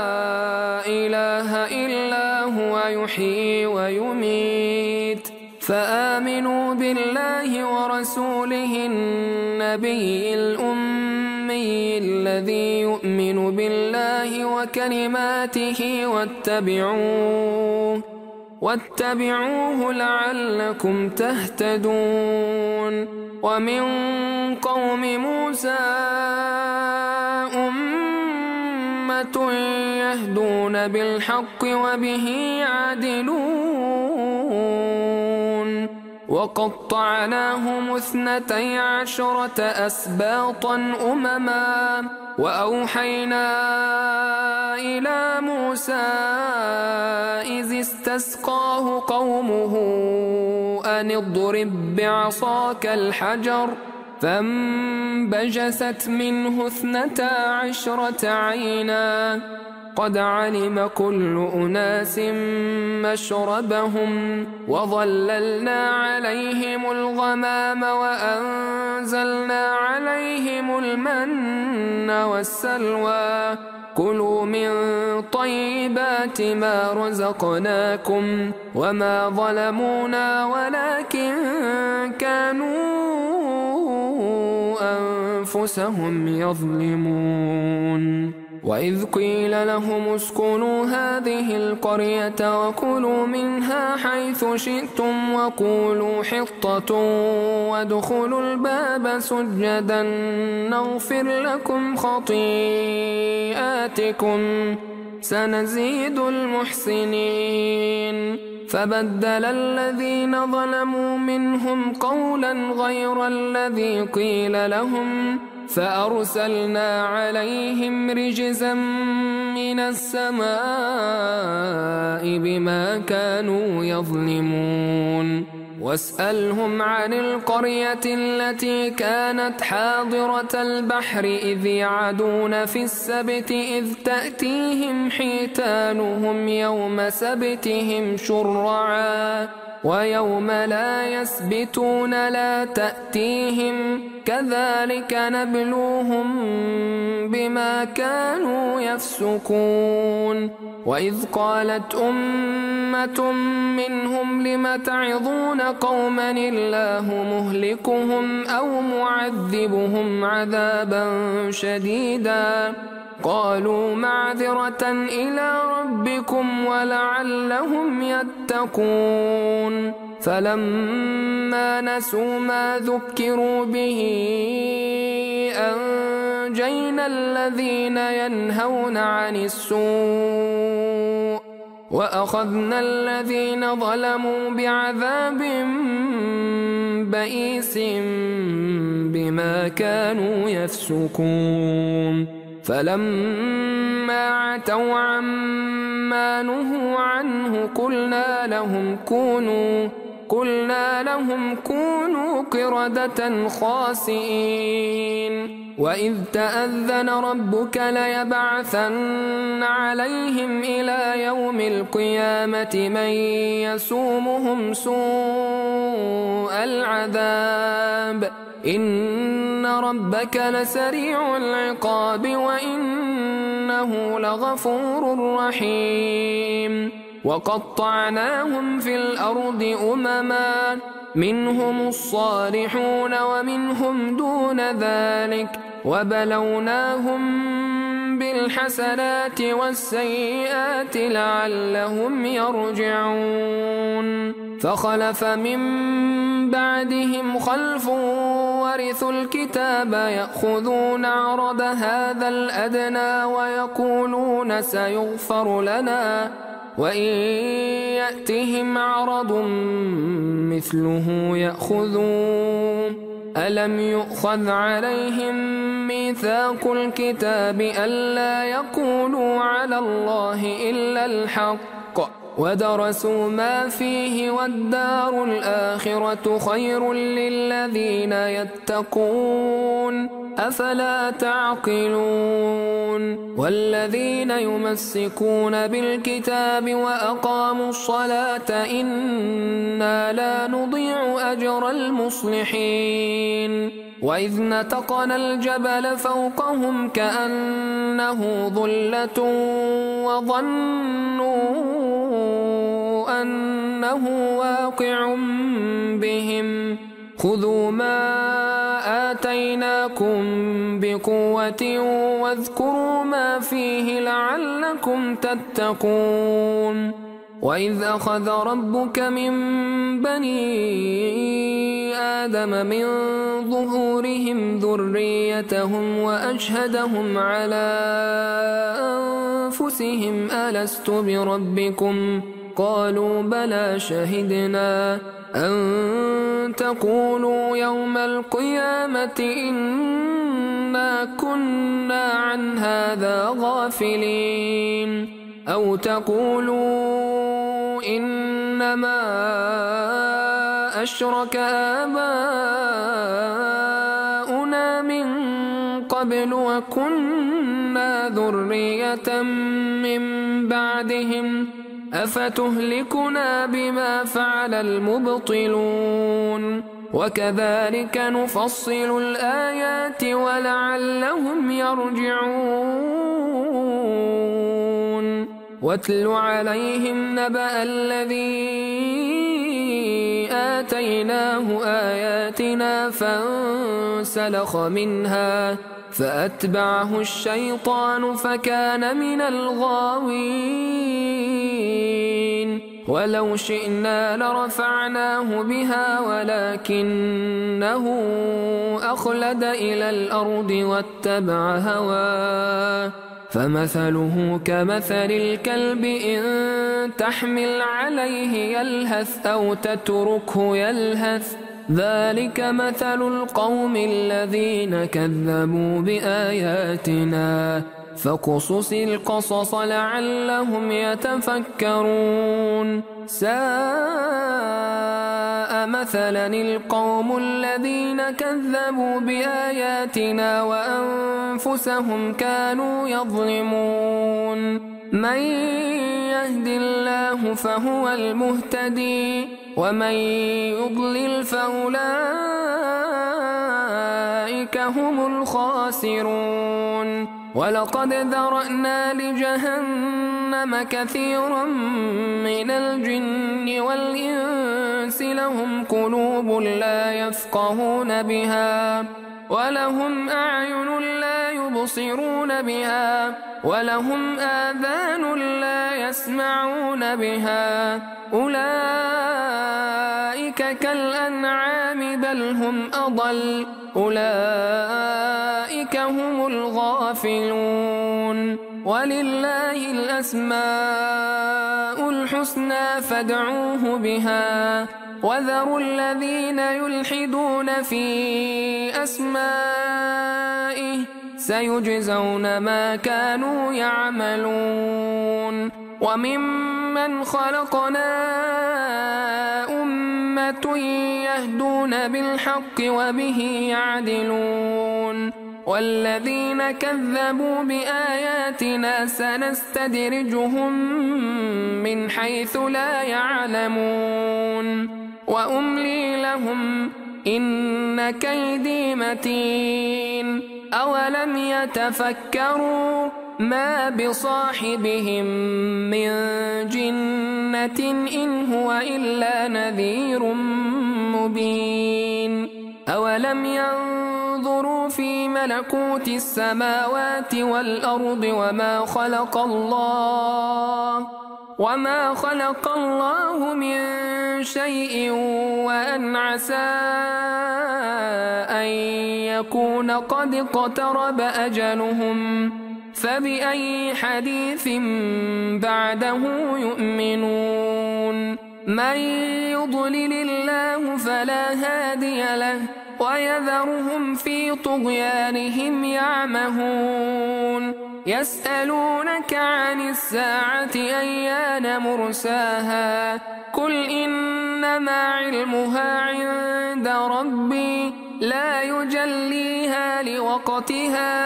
إله إلا هو يحيي ويميت فآمنوا بالله ورسوله النبي الأمي الذي يؤمن بالله وكلماته واتبعوه واتبعوه لعلكم تهتدون. ومن قوم موسى أمة يهدون بالحق وبه يعدلون. وقطعناهم اثنتي عشرة أسباطا أمما وأوحينا إلى موسى إذ استسقاه قومه أن اضرب بعصاك الحجر فانبجست منه اثنتا عشرة عينا قد علم كل أناس مشربهم وظللنا عليهم الغمام وأنزلنا عليهم المن والسلوى كلوا من طيبات ما رزقناكم وما ظلمونا ولكن كانوا أنفسهم يظلمون. وإذ قيل لهم اسكنوا هذه القرية وكلوا منها حيث شئتم وقولوا حطة وادخلوا الباب سجدا نغفر لكم خطيئاتكم سنزيد المحسنين. فبدل الذين ظلموا منهم قولا غير الذي قيل لهم فأرسلنا عليهم رجزا من السماء بما كانوا يظلمون. واسألهم عن القرية التي كانت حاضرة البحر إذ يعدون في السبت إذ تأتيهم حيتانهم يوم سبتهم شرعا ويوم لا يسبتون لا تأتيهم كذلك نبلوهم بما كانوا يفسقون. وإذ قالت أمة منهم لم تعظون قوما الله مهلكهم أو معذبهم عذابا شديدا قالوا معذرة إلى ربكم ولعلهم يتقون. فلما نسوا ما ذكروا به أنجينا الذين ينهون عن السوء وأخذنا الذين ظلموا بعذاب بئيس بما كانوا يفسقون. فلما عتوا عما نهوا عنه قلنا لهم كونوا قلنا لهم كونوا قردة خاسئين. وإذ تأذن ربك ليبعثن عليهم إلى يوم القيامة من يسومهم سوء العذاب إن ربك لسريع العقاب وإنه لغفور رحيم. وقطعناهم في الأرض أمما منهم الصالحون ومنهم دون ذلك وبلوناهم بالحسنات والسيئات لعلهم يرجعون. فخلف من بعدهم خلف ورثوا الكتاب يأخذون عرض هذا الأدنى ويقولون سيغفر لنا وإن يأتهم عرض مثله يأخذوه. ألم يؤخذ عليهم ميثاق الكتاب ألا يقولوا على الله إلا الحق ودرسوا ما فيه والدار الآخرة خير للذين يتقون أفلا تعقلون. والذين يمسكون بالكتاب وأقاموا الصلاة إنا لا نضيع أجر المصلحين. وإذ نتقنا الجبل فوقهم كأنه ظلة وظنوا أنه واقع بهم خذوا ما آتيناكم بقوة واذكروا ما فيه لعلكم تتقون. وإذ أخذ ربك من بني آدم من ظهورهم ذريتهم وأشهدهم على أنفسهم ألست بربكم قالوا بلى شهدنا أن تقولوا يوم القيامة إنا كنا عن هذا غافلين أو تقولوا إنما أشرك آباؤنا من قبل وكنا ذرية من بعدهم أفتهلكنا بما فعل المبطلون وكذلك نفصل الآيات ولعلهم يرجعون. واتل عليهم نبأ الذي آتيناه آياتنا فانسلخ منها فأتبعه الشيطان فكان من الغاوين ولو شئنا لرفعناه بها ولكنه أخلد إلى الأرض واتبع هواه فمثله كمثل الكلب إن تحمل عليه يلهث أو تتركه يلهث ذلك مثل القوم الذين كذبوا بآياتنا فاقصص القصص لعلهم يتفكرون ساء مثلا القوم الذين كذبوا بآياتنا وأنفسهم كانوا يظلمون من يهد الله فهو المهتدي ومن يضلل فأولئك هم الخاسرون ولقد ذرأنا لجهنم كثيرا من الجن والإنس لهم قلوب لا يفقهون بها ولهم أعين لا يبصرون بها ولهم آذان لا يسمعون بها أولئك كالأنعام بل هم أضل أولئك هم الغافلون ولله الأسماء الحسنى فادعوه بها وذروا الذين يلحدون في أسمائه سيجزون ما كانوا يعملون وممن خلقنا أمة يهدون بالحق وبه يعدلون والذين كذبوا بآياتنا سنستدرجهم من حيث لا يعلمون وأملي لهم إن كيدي متين أولم يتفكروا ما بصاحبهم من جنة إن هو إلا نذير مبين أولم ينظروا في ملكوت السماوات والأرض وما خلق الله وما خلق الله من شيء وأن عسى أن يكون قد اقترب أجلهم فبأي حديث بعده يؤمنون من يضلل الله فلا هادي له ويذرهم في طغيانهم يعمهون يسألونك عن الساعة أيان مرساها قل إنما علمها عند ربي لا يجليها لوقتها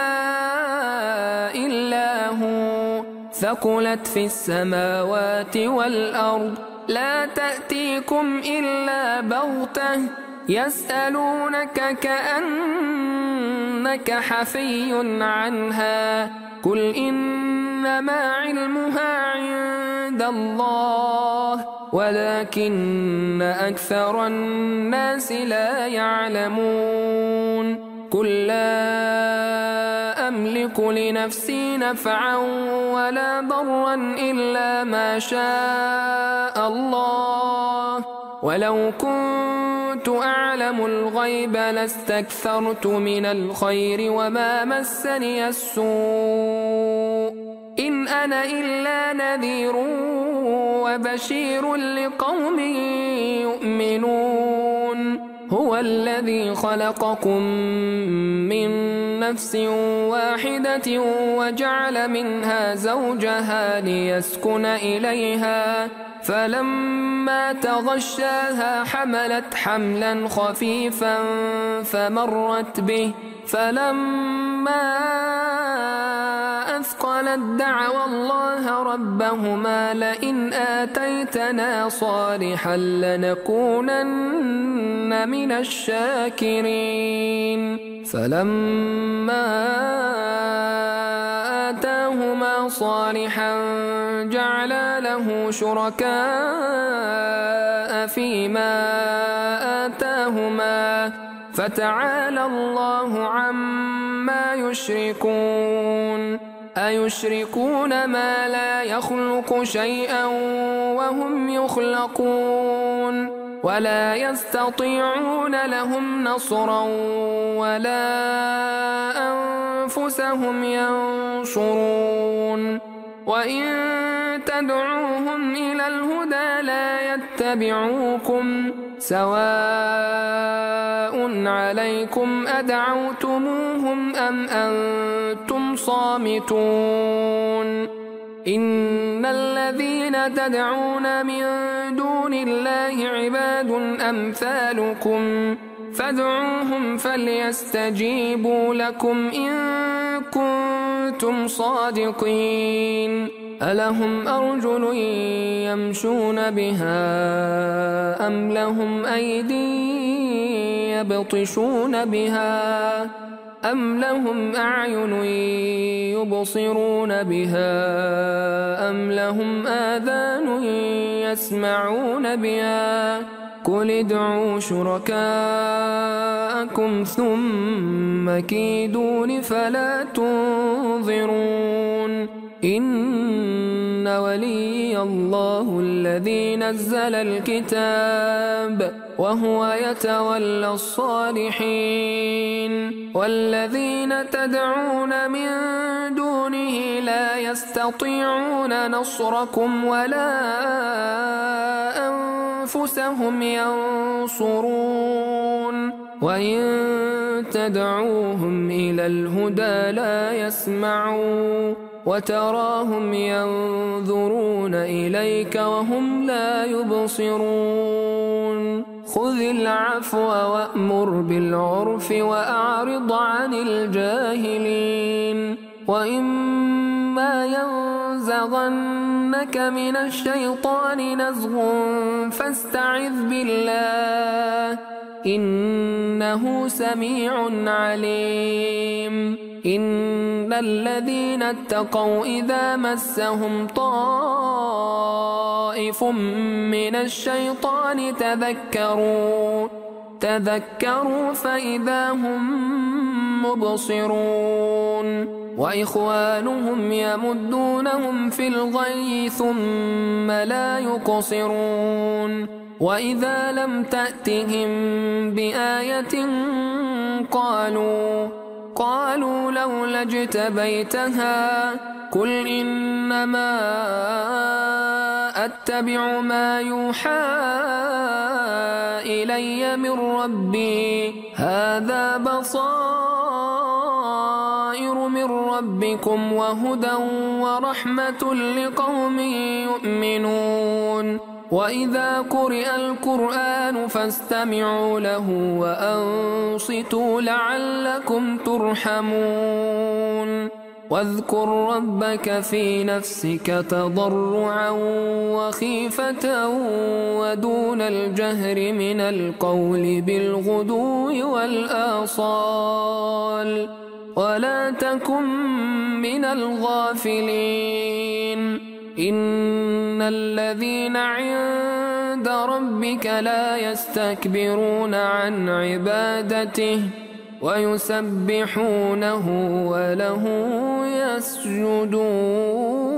إلا هو ثقلت في السماوات والأرض لا تأتيكم إلا بغتة يسألونك كأنك حفي عنها قل إنما علمها عند الله ولكن أكثر الناس لا يعلمون قل لا أملك لنفسي نفعا ولا ضرا إلا ما شاء الله ولو كنت أعلم الغيب لاستكثرت من الخير وما مسني السوء إن أنا إلا نذير وبشير لقوم يؤمنون هو الذي خلقكم من نفس واحدة وجعل منها زوجها ليسكن إليها فلما تغشاها حملت حملا خفيفا فمرت به فلما أثقلت دعوا الله ربهما لئن آتيتنا صالحا لنكونن من الشاكرين فلما آتاهما صالحا جعلا له شركاء فيما آتاهما فتعالى الله عما عما يشركون أيشركون ما لا يخلق شيئا وهم يخلقون ولا يستطيعون لهم نصرا ولا أنفسهم ينصرون وإن تدعوهم إلى الهدى لا يتبعوكم سواء عليكم أدعوتموهم أم أنتم صامتون إن الذين تدعون من دون الله عباد أمثالكم فادعوهم فليستجيبوا لكم إن كنتم صادقين ألهم أرجل يمشون بها أم لهم أيدي يبطشون بها أم لهم أعين يبصرون بها أم لهم آذان يسمعون بها قل ادعوا شركاءكم ثم كيدون فلا تنظرون إن ولي الله الذي نزل الكتاب وهو يتولى الصالحين والذين تدعون من دونه لا يستطيعون نصركم ولا أنفسهم ينصرون وإن تدعوهم إلى الهدى لا يسمعون وتراهم ينظرون إليك وهم لا يبصرون خذ العفو وأمر بالعرف وأعرض عن الجاهلين وإما ينزغنك من الشيطان نزغ فاستعذ بالله إنه سميع عليم إن الذين اتقوا إذا مسهم طائف من الشيطان تذكروا تذكروا فإذا هم مبصرون وإخوانهم يمدونهم في الغي ثم لا يقصرون وإذا لم تأتهم بآية قالوا قالوا لولا اجتبيتها قل إنما أتبع ما يوحى إلي من ربي هذا بصائر من ربكم وهدى ورحمة لقوم يؤمنون وإذا قرئ القرآن فاستمعوا له وأنصتوا لعلكم ترحمون واذكر ربك في نفسك تضرعا وخيفة ودون الجهر من القول بالغدو والآصال ولا تكن من الغافلين إن الذين عند ربك لا يستكبرون عن عبادته ويسبحونه وله يسجدون